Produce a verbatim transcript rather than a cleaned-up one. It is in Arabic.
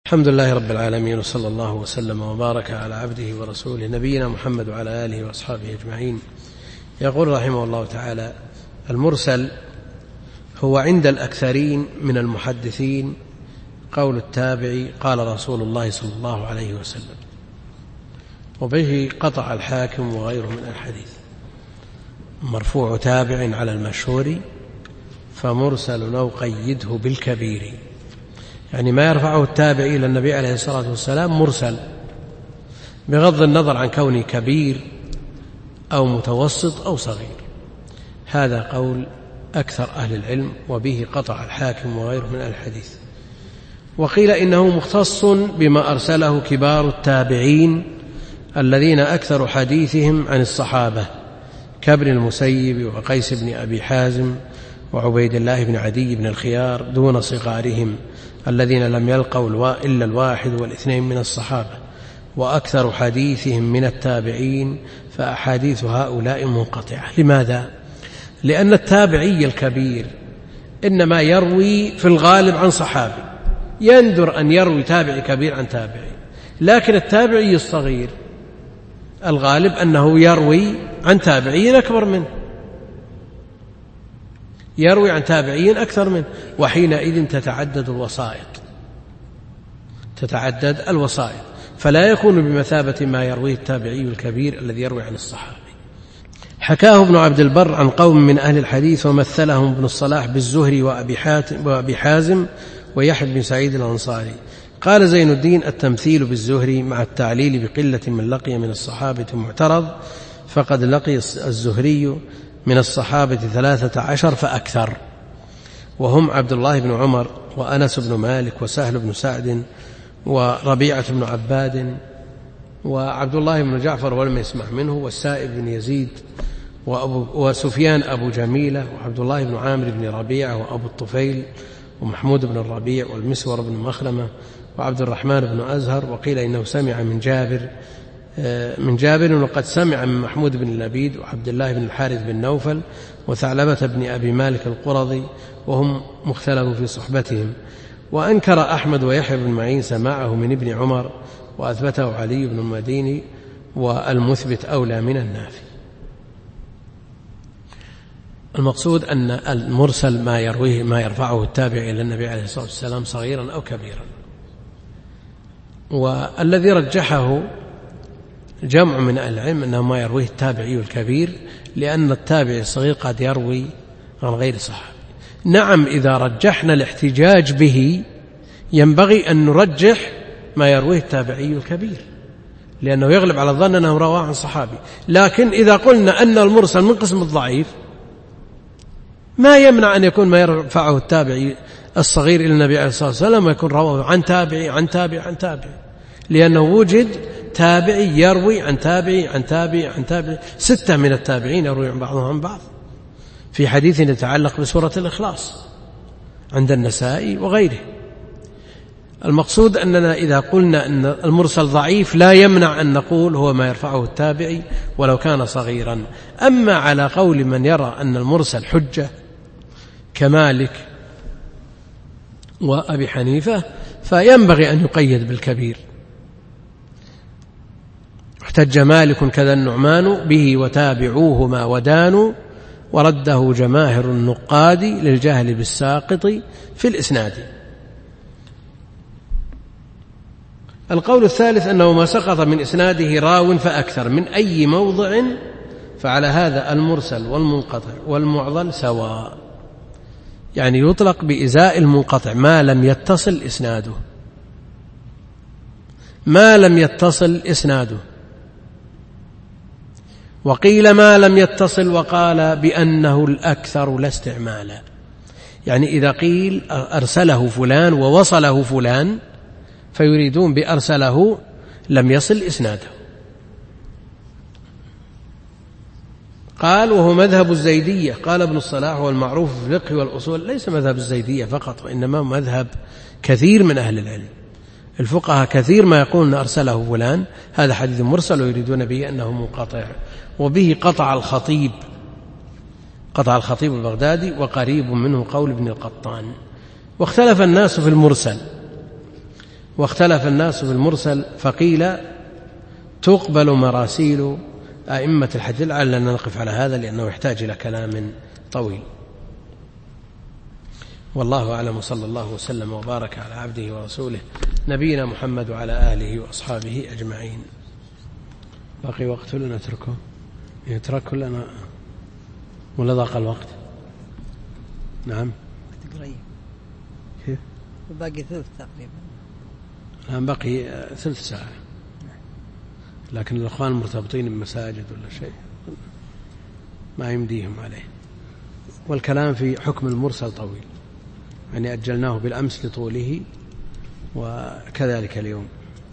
الحمد لله رب العالمين، وصلى الله وسلم وبارك على عبده ورسوله نبينا محمد وعلى آله وأصحابه أجمعين. يقول رحمه الله تعالى: المرسل هو عند الأكثرين من المحدثين قول التابعي قال رسول الله صلى الله عليه وسلم، وبه قطع الحاكم وغيره من الحديث. مرفوع تابع على المشهور، فمرسل أو قيده بالكبير، يعني ما يرفعه التابع إلى النبي عليه الصلاة والسلام مرسل، بغض النظر عن كونه كبير أو متوسط أو صغير. هذا قول أكثر أهل العلم، وبه قطع الحاكم وغيره من الحديث. وقيل إنه مختص بما أرسله كبار التابعين الذين أكثر حديثهم عن الصحابة، كابن المسيب وقيس بن أبي حازم وعبيد الله بن عدي بن الخيار، دون صغارهم الذين لم يلقوا إلا الواحد والاثنين من الصحابة، وأكثر حديثهم من التابعين، فأحاديث هؤلاء منقطعة. لماذا؟ لأن التابعي الكبير إنما يروي في الغالب عن صحابي، يندر أن يروي تابعي كبير عن تابعي، لكن التابعي الصغير الغالب أنه يروي عن تابعين أكبر منه، يروي عن تابعين أكثر منه، وحينئذ تتعدد الوسائط تتعدد الوسائط فلا يكون بمثابة ما يرويه التابعي الكبير الذي يروي عن الصحابي. حكاه ابن عبد البر عن قوم من أهل الحديث، ومثلهم ابن الصلاح بالزهري وأبي حازم ويحيى بن سعيد الأنصاري. قال زين الدين: التمثيل بالزهري مع التعليل بقلة من لقي من الصحابة معترض، فقد لقي الزهري من الصحابة ثلاثة عشر فأكثر، وهم عبد الله بن عمر وأنس بن مالك وسهل بن سعد وربيعة بن عباد وعبد الله بن جعفر ولم يسمع منه، والسائب بن يزيد وأبو وسفيان أبو جميلة وعبد الله بن عامر بن ربيعة وأبو الطفيل ومحمود بن الربيع والمسور بن مخرمة وعبد الرحمن بن أزهر. وقيل إنه سمع من جابر من جابر وقد سمع من محمود بن لبيد وعبد الله بن الحارث بن نوفل وثعلبة بن أبي مالك القرظي، وهم مختلف في صحبتهم. وأنكر أحمد ويحيى بن معين سماعه من ابن عمر، وأثبته علي بن المديني، والمثبت أولى من النافي. المقصود أن المرسل ما يرويه ما يرفعه التابع إلى النبي عليه الصلاة والسلام صغيرا أو كبيرا. والذي رجحه جمع من العلم أنه ما يرويه التابعي الكبير، لأن التابعي الصغير قد يروي عن غير صحابي. نعم، إذا رجحنا الاحتجاج به ينبغي أن نرجح ما يرويه التابعي الكبير، لأنه يغلب على الظن أنه رواه عن صحابي. لكن إذا قلنا أن المرسل من قسم الضعيف، ما يمنع أن يكون ما يرفعه التابعي الصغير إلى النبي عليه الصلاة والسلام ويكون رواه عن تابعي عن تابعي عن تابعي، لأنه وجد تابعي يروي عن تابعي عن تابعي عن تابعي، ستة من التابعين يروي عن بعضهم عن بعض، في حديث يتعلق بسورة الإخلاص عند النسائي وغيره. المقصود أننا إذا قلنا أن المرسل ضعيف لا يمنع أن نقول هو ما يرفعه التابعي ولو كان صغيرا. أما على قول من يرى أن المرسل حجة كمالك وأبي حنيفة، فينبغي أن يقيد بالكبير. احتج مالك كذا النعمان به وتابعوهما ودانوا، ورده جماهر النقاد للجهل بالساقط في الإسناد. القول الثالث أنه ما سقط من إسناده راو فأكثر من أي موضع، فعلى هذا المرسل والمنقطع والمعضل سواء، يعني يطلق بإزاء المنقطع ما لم يتصل إسناده ما لم يتصل إسناده وقيل ما لم يتصل، وقال بأنه الأكثر لا استعمالا، يعني إذا قيل أرسله فلان ووصله فلان فيريدون بأرسله لم يصل إسناده. قال وهو مذهب الزيدية. قال ابن الصلاح والمعروف في الفقه والأصول ليس مذهب الزيدية فقط، وإنما مذهب كثير من أهل العلم. الفقهاء كثير ما يقولون أرسله فلان هذا حديث مرسل، ويريدون به أنه منقطع. وبه قطع الخطيب قطع الخطيب البغدادي، وقريب منه قول ابن القطان. واختلف الناس في المرسل، واختلف الناس في المرسل فقيل تقبل مراسيل أئمة الحديث. لعلنا نقف على هذا لأنه يحتاج إلى كلام طويل. والله أعلم، صلى الله وسلم وبارك على عبده ورسوله نبينا محمد وعلى آله وأصحابه أجمعين. باقي وقت ولا نتركه؟ يترك لنا ولا ضاق الوقت؟ نعم قريب. كيف؟ باقي ثلث تقريبا. الآن بقي ثلث ساعة، لكن الأخوان مرتبطين بمساجد ولا شيء ما يمديهم عليه. والكلام في حكم المرسل طويل، يعني أجلناه بالأمس لطوله وكذلك اليوم.